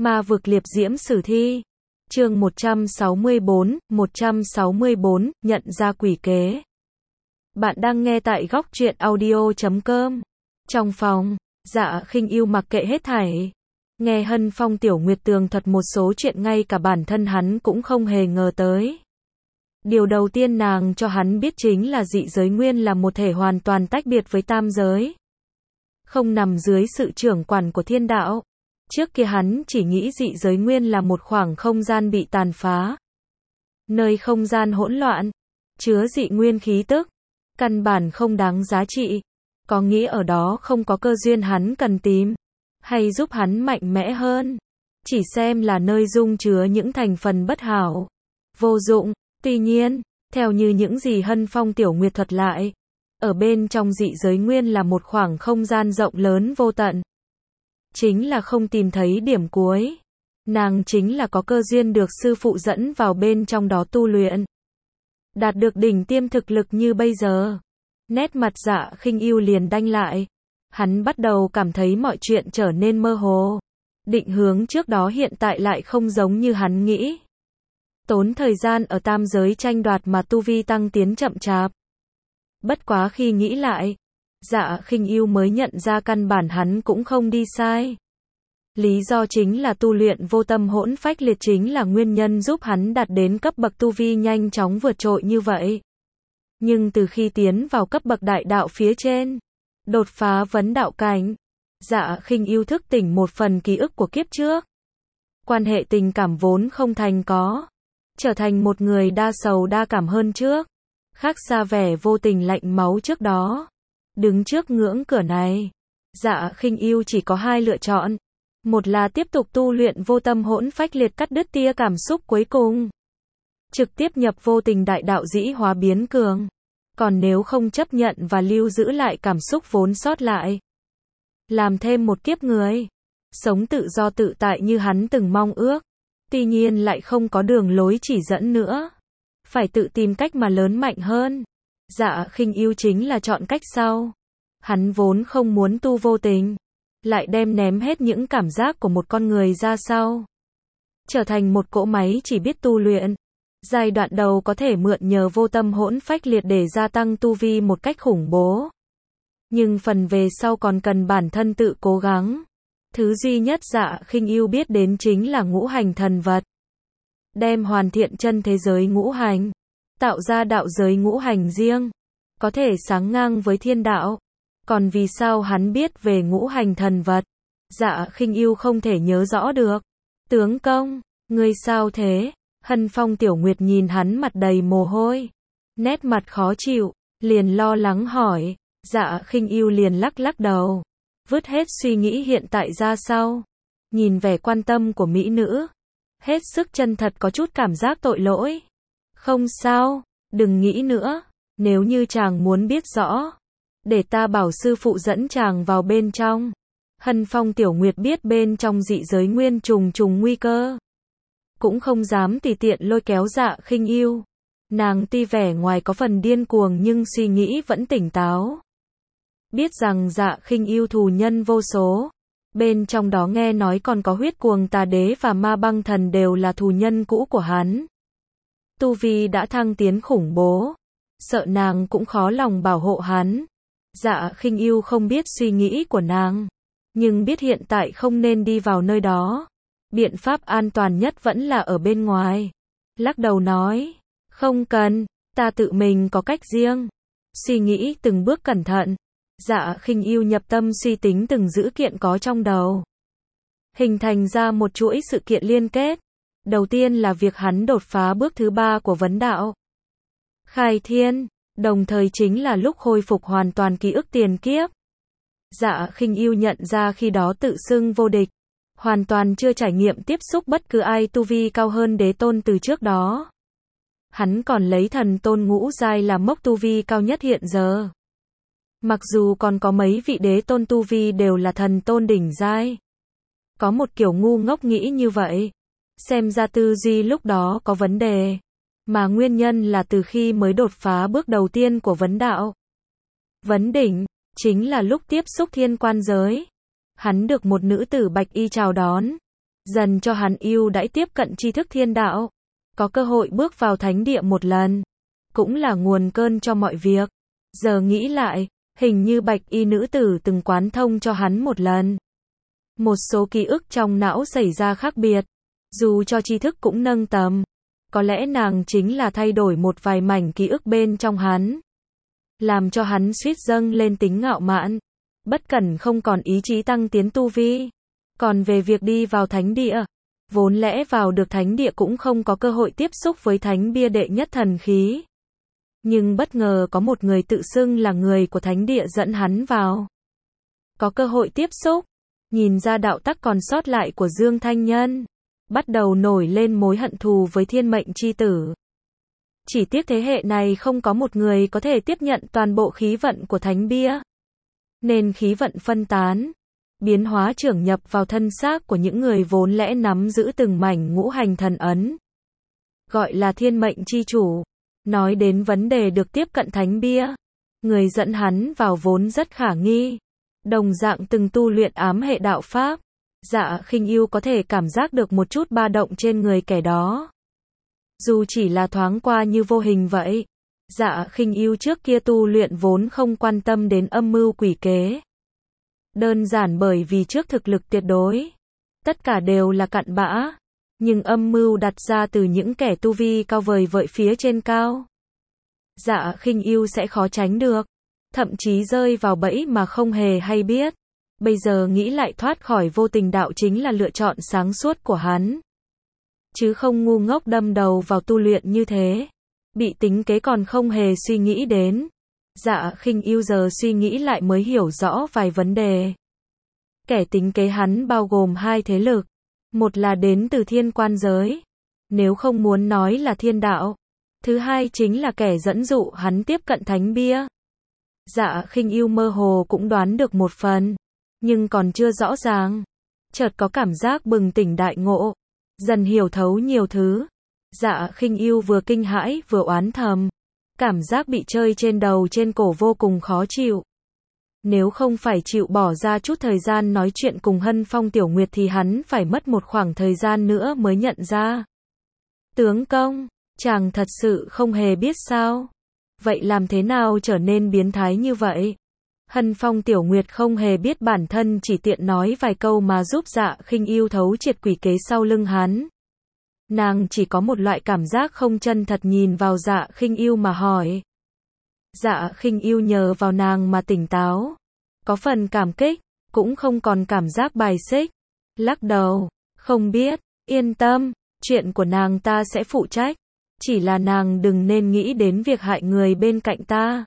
Ma vực liệp diễm sử thi. Chương 164, nhận ra quỷ kế. Bạn đang nghe tại góc truyện audio.com. Trong phòng, Dạ Khinh Yêu mặc kệ hết thảy. Nghe Hân Phong Tiểu Nguyệt tường thuật một số chuyện ngay cả bản thân hắn cũng không hề ngờ tới. Điều đầu tiên nàng cho hắn biết chính là dị giới nguyên là một thể hoàn toàn tách biệt với tam giới. Không nằm dưới sự trưởng quản của thiên đạo. Trước kia hắn chỉ nghĩ dị giới nguyên là một khoảng không gian bị tàn phá. Nơi không gian hỗn loạn, chứa dị nguyên khí tức, căn bản không đáng giá trị. Có nghĩa ở đó không có cơ duyên hắn cần tìm, hay giúp hắn mạnh mẽ hơn. Chỉ xem là nơi dung chứa những thành phần bất hảo, vô dụng. Tuy nhiên, theo như những gì Hân Phong Tiểu Nguyệt thuật lại, ở bên trong dị giới nguyên là một khoảng không gian rộng lớn vô tận. Chính là không tìm thấy điểm cuối. Nàng chính là có cơ duyên được sư phụ dẫn vào bên trong đó tu luyện. Đạt được đỉnh tiêm thực lực như bây giờ. Nét mặt Dạ Khinh Yêu liền đanh lại. Hắn bắt đầu cảm thấy mọi chuyện trở nên mơ hồ. Định hướng trước đó hiện tại lại không giống như hắn nghĩ. Tốn thời gian ở tam giới tranh đoạt mà tu vi tăng tiến chậm chạp. Bất quá khi nghĩ lại, Dạ Khinh Yêu mới nhận ra căn bản hắn cũng không đi sai. Lý do chính là tu luyện vô tâm hỗn phách liệt chính là nguyên nhân giúp hắn đạt đến cấp bậc tu vi nhanh chóng vượt trội như vậy. Nhưng từ khi tiến vào cấp bậc đại đạo phía trên, đột phá vấn đạo cảnh, Dạ Khinh Yêu thức tỉnh một phần ký ức của kiếp trước. Quan hệ tình cảm vốn không thành có, trở thành một người đa sầu đa cảm hơn trước. Khác xa vẻ vô tình lạnh máu trước đó. Đứng trước ngưỡng cửa này, Dạ Khinh Yêu chỉ có hai lựa chọn. Một là tiếp tục tu luyện vô tâm hỗn phách liệt cắt đứt tia cảm xúc cuối cùng. Trực tiếp nhập vô tình đại đạo dĩ hóa biến cường. Còn nếu không chấp nhận và lưu giữ lại cảm xúc vốn sót lại. Làm thêm một kiếp người. Sống tự do tự tại như hắn từng mong ước. Tuy nhiên lại không có đường lối chỉ dẫn nữa. Phải tự tìm cách mà lớn mạnh hơn. Dạ Khinh Yêu chính là chọn cách sau. Hắn vốn không muốn tu vô tình, lại đem ném hết những cảm giác của một con người ra sau. Trở thành một cỗ máy chỉ biết tu luyện. Giai đoạn đầu có thể mượn nhờ vô tâm hỗn phách liệt để gia tăng tu vi một cách khủng bố. Nhưng phần về sau còn cần bản thân tự cố gắng. Thứ duy nhất Dạ Khinh Yêu biết đến chính là ngũ hành thần vật. Đem hoàn thiện chân thế giới ngũ hành, tạo ra đạo giới ngũ hành riêng, có thể sánh ngang với thiên đạo. Còn vì sao hắn biết về ngũ hành thần vật? Dạ Khinh Yêu không thể nhớ rõ được. Tướng công, ngươi sao thế? Hân Phong Tiểu Nguyệt nhìn hắn mặt đầy mồ hôi, nét mặt khó chịu, liền lo lắng hỏi. Dạ Khinh Yêu liền lắc lắc đầu, vứt hết suy nghĩ hiện tại ra sau. Nhìn vẻ quan tâm của mỹ nữ, hết sức chân thật có chút cảm giác tội lỗi. Không sao, đừng nghĩ nữa, nếu như chàng muốn biết rõ, để ta bảo sư phụ dẫn chàng vào bên trong. Hân Phong Tiểu Nguyệt biết bên trong dị giới nguyên trùng trùng nguy cơ, cũng không dám tùy tiện lôi kéo Dạ Khinh Yêu. Nàng tuy vẻ ngoài có phần điên cuồng nhưng suy nghĩ vẫn tỉnh táo. Biết rằng Dạ Khinh Yêu thù nhân vô số, bên trong đó nghe nói còn có huyết cuồng tà đế và ma băng thần đều là thù nhân cũ của hắn. Tu vi đã thăng tiến khủng bố, sợ nàng cũng khó lòng bảo hộ hắn. Dạ Khinh Yêu không biết suy nghĩ của nàng, nhưng biết hiện tại không nên đi vào nơi đó. Biện pháp an toàn nhất vẫn là ở bên ngoài. Lắc đầu nói, không cần, ta tự mình có cách riêng. Suy nghĩ từng bước cẩn thận, Dạ Khinh Yêu nhập tâm suy tính từng dữ kiện có trong đầu. Hình thành ra một chuỗi sự kiện liên kết. Đầu tiên là việc hắn đột phá bước thứ 3 của vấn đạo. Khai thiên, đồng thời chính là lúc khôi phục hoàn toàn ký ức tiền kiếp. Dạ Khinh Yêu nhận ra khi đó tự xưng vô địch, hoàn toàn chưa trải nghiệm tiếp xúc bất cứ ai tu vi cao hơn đế tôn từ trước đó. Hắn còn lấy thần tôn ngũ giai làm mốc tu vi cao nhất hiện giờ. Mặc dù còn có mấy vị đế tôn tu vi đều là thần tôn đỉnh giai. Có một kiểu ngu ngốc nghĩ như vậy. Xem ra tư duy lúc đó có vấn đề. Mà nguyên nhân là từ khi mới đột phá bước đầu tiên của vấn đạo. Vấn đỉnh, chính là lúc tiếp xúc thiên quan giới. Hắn được một nữ tử bạch y chào đón. dần cho hắn ưu đãi tiếp cận tri thức thiên đạo, có cơ hội bước vào thánh địa một lần, cũng là nguồn cơn cho mọi việc. Giờ nghĩ lại, hình như bạch y nữ tử từng quán thông cho hắn một lần. Một số ký ức trong não xảy ra khác biệt, dù cho tri thức cũng nâng tầm. Có lẽ nàng chính là thay đổi một vài mảnh ký ức bên trong hắn, làm cho hắn suýt dâng lên tính ngạo mạn, bất cẩn không còn ý chí tăng tiến tu vi. Còn về việc đi vào thánh địa, vốn lẽ vào được thánh địa cũng không có cơ hội tiếp xúc với thánh bia đệ nhất thần khí. Nhưng bất ngờ có một người tự xưng là người của thánh địa dẫn hắn vào. Có cơ hội tiếp xúc, nhìn ra đạo tắc còn sót lại của Dương Thanh Nhân, bắt đầu nổi lên mối hận thù với thiên mệnh chi tử. Chỉ tiếc thế hệ này không có một người có thể tiếp nhận toàn bộ khí vận của thánh bia, nên khí vận phân tán, biến hóa trưởng nhập vào thân xác của những người vốn lẽ nắm giữ từng mảnh ngũ hành thần ấn, gọi là thiên mệnh chi chủ. Nói đến vấn đề được tiếp cận thánh bia, người dẫn hắn vào vốn rất khả nghi, đồng dạng từng tu luyện ám hệ đạo pháp. Dạ Khinh Ưu có thể cảm giác được một chút ba động trên người kẻ đó, dù chỉ là thoáng qua như vô hình vậy. Dạ Khinh Ưu trước kia tu luyện vốn không quan tâm đến âm mưu quỷ kế, đơn giản bởi vì trước thực lực tuyệt đối, tất cả đều là cặn bã. Nhưng âm mưu đặt ra từ những kẻ tu vi cao vời vợi phía trên cao, Dạ Khinh Ưu sẽ khó tránh được, thậm chí rơi vào bẫy mà không hề hay biết. Bây giờ nghĩ lại thoát khỏi vô tình đạo chính là lựa chọn sáng suốt của hắn, chứ không ngu ngốc đâm đầu vào tu luyện như thế, bị tính kế còn không hề suy nghĩ đến. Dạ Khinh Ưu giờ suy nghĩ lại mới hiểu rõ vài vấn đề. Kẻ tính kế hắn bao gồm hai thế lực, một là đến từ thiên quan giới, nếu không muốn nói là thiên đạo, thứ hai chính là kẻ dẫn dụ hắn tiếp cận thánh bia. Dạ Khinh Ưu mơ hồ cũng đoán được một phần, nhưng còn chưa rõ ràng. Chợt có cảm giác bừng tỉnh đại ngộ, dần hiểu thấu nhiều thứ. Dạ Khinh Ưu vừa kinh hãi vừa oán thầm, cảm giác bị chơi trên đầu trên cổ vô cùng khó chịu. Nếu không phải chịu bỏ ra chút thời gian nói chuyện cùng Hân Phong Tiểu Nguyệt thì hắn phải mất một khoảng thời gian nữa mới nhận ra. Tướng công, chàng thật sự không hề biết sao? Vậy làm thế nào trở nên biến thái như vậy? Hân Phong Tiểu Nguyệt không hề biết bản thân chỉ tiện nói vài câu mà giúp Dạ Khinh Ưu thấu triệt quỷ kế sau lưng hắn. Nàng chỉ có một loại cảm giác không chân thật nhìn vào Dạ Khinh Ưu mà hỏi. Dạ Khinh Ưu nhờ vào nàng mà tỉnh táo, có phần cảm kích, cũng không còn cảm giác bài xích. Lắc đầu, không biết, yên tâm, chuyện của nàng ta sẽ phụ trách, chỉ là nàng đừng nên nghĩ đến việc hại người bên cạnh ta.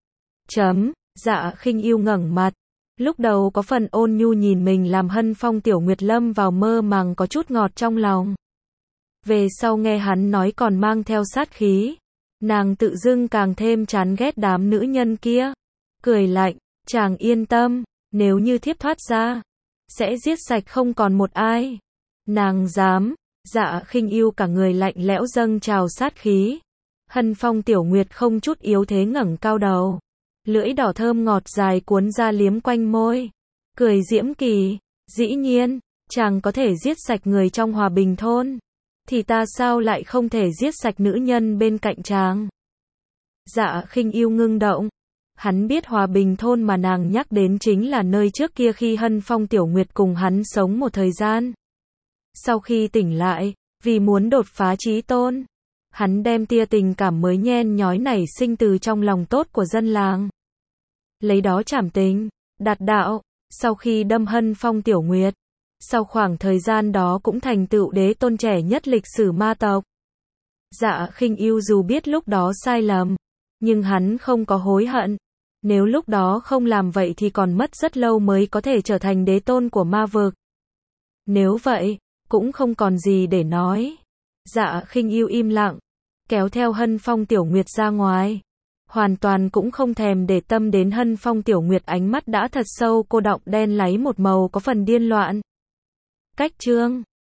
Dạ Khinh Ưu ngẩng mặt, lúc đầu có phần ôn nhu nhìn mình làm Hân Phong Tiểu Nguyệt lâm vào mơ màng có chút ngọt trong lòng. Về sau nghe hắn nói còn mang theo sát khí, nàng tự dưng càng thêm chán ghét đám nữ nhân kia. Cười lạnh, chàng yên tâm, nếu như thiếp thoát ra, sẽ giết sạch không còn một ai. Nàng dám. Dạ Khinh Ưu cả người lạnh lẽo dâng trào sát khí. Hân Phong Tiểu Nguyệt không chút yếu thế ngẩng cao đầu, lưỡi đỏ thơm ngọt dài cuốn ra liếm quanh môi, cười diễm kỳ. Dĩ nhiên, chàng có thể giết sạch người trong Hòa Bình thôn, thì ta sao lại không thể giết sạch nữ nhân bên cạnh chàng? Dạ Khinh Ưu ngưng động. Hắn biết Hòa Bình thôn mà nàng nhắc đến chính là nơi trước kia khi Hân Phong Tiểu Nguyệt cùng hắn sống một thời gian. Sau khi tỉnh lại, vì muốn đột phá chí tôn, hắn đem tia tình cảm mới nhen nhói nảy sinh từ trong lòng tốt của dân làng, lấy đó trảm tình, đạt đạo. Sau khi đâm Hân Phong Tiểu Nguyệt, sau khoảng thời gian đó cũng thành tựu đế tôn trẻ nhất lịch sử ma tộc. Dạ Khinh Ưu dù biết lúc đó sai lầm, nhưng hắn không có hối hận. Nếu lúc đó không làm vậy thì còn mất rất lâu mới có thể trở thành đế tôn của ma vực. Nếu vậy, cũng không còn gì để nói. Dạ Khinh Ưu im lặng, kéo theo Hân Phong Tiểu Nguyệt ra ngoài, hoàn toàn cũng không thèm để tâm đến Hân Phong Tiểu Nguyệt ánh mắt đã thật sâu cô đọng đen láy một màu có phần điên loạn. Cách chương